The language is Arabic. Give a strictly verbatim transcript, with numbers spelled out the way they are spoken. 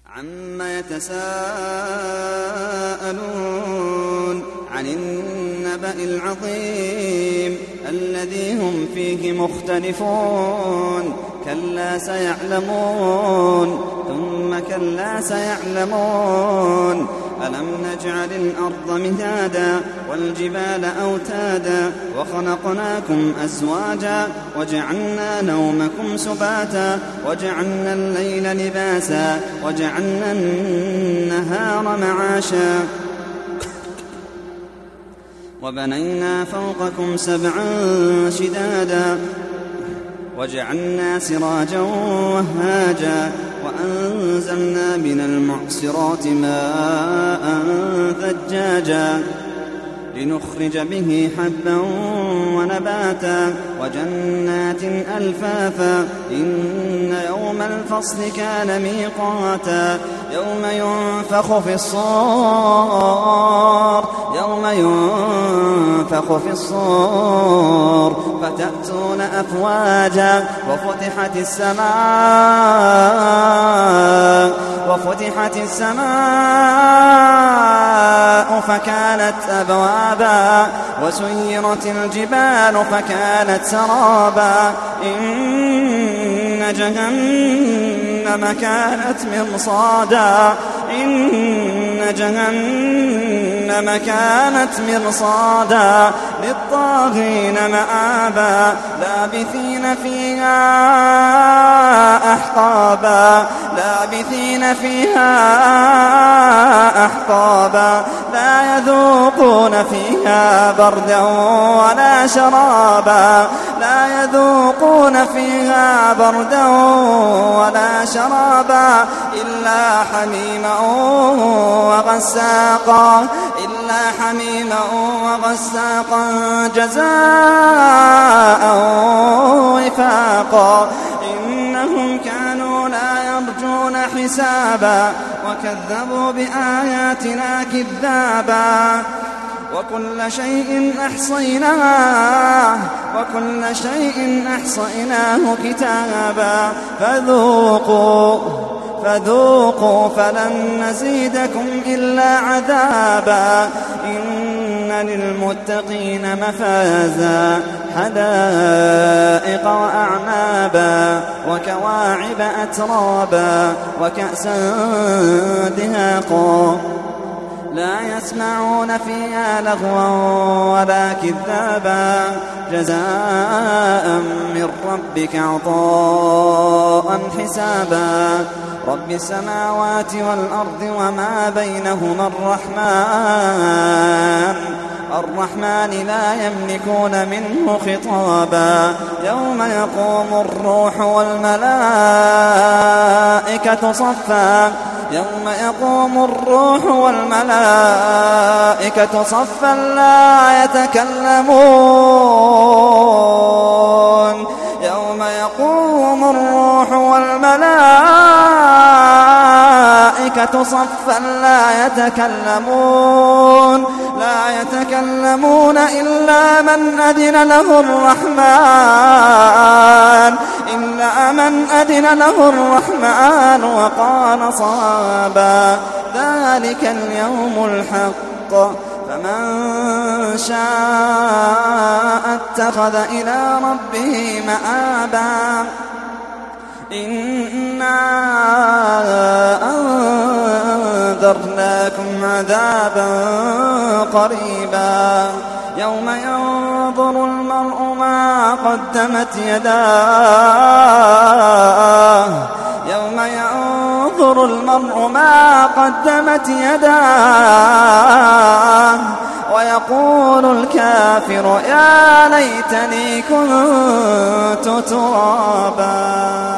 عما يتساءلون عن النبأ العظيم الذي هم فيه مختلفون كلا سيعلمون ثم كلا سيعلمون ألم نجعل الأرض مهادا والجبال أوتادا وخلقناكم أزواجا وجعلنا نومكم سباتا وجعلنا الليل لباسا وجعلنا النهار معاشا وبنينا فوقكم سبعا شدادا وجعلنا سراجا وهاجا وأنزلنا من المعصرات ماء ثجاجا لنخرج به حبا ونباتا وجنات ألفافا إن يوم الفصل كان ميقاتا يوم ينفخ في الصور يوم ينفخ في الصور فتأتون أفواجا وفتحت السماء وفتحت السماء فكانت أبوابا وسيرت الجبال فكانت سرابا إن جهنم كانت مرصادا إن جهنم كانت مرصادا للطاغين مآبا لابثين فيها أحقابا لابثين فيها أحقابا لا يذوقون فيها بردا ولا شرابا لا يذوقون فيها بردا ولا شرابا إلا حميما وغساقا إلا حميما وغساقا جزاء وفاقا إنهم كانوا لا يرجون حسابا وكذبوا بآياتنا كذابا وكل شيء أحصيناه وكل شيء أحصيناه كتابا فذوقوا فذوقوا فلن نزيدكم إلا عذابا إن للمتقين مفازا حدائق وأعنابا وكواعب أترابا وكأسا دهاقا لا يسمعون فيها لغوا ولا كذابا جزاء من ربك عطاء حسابا رب السماوات والأرض وما بينهما الرحمن الرحمن لا يملكون منه خطابا يوم يقوم الروح والملائكة صفا يوم يقوم الروح والملائكة صفا لا يتكلمون يوم يقوم الروح والملائكة صفا لا يتكلمون لا يتكلمون إلا من أذن له الرحمن إلا من أذن له الرحمن وقال صوابا ذلك اليوم الحق فمن شاء اتخذ إلى ربه مآبا إنا أنذرناكم عذابا قريبا يوم ينظر المرء ما قدمت يداه يوم ينظر المرء ما قدمت يداه ويقول الكافر يا ليتني كنت ترابا.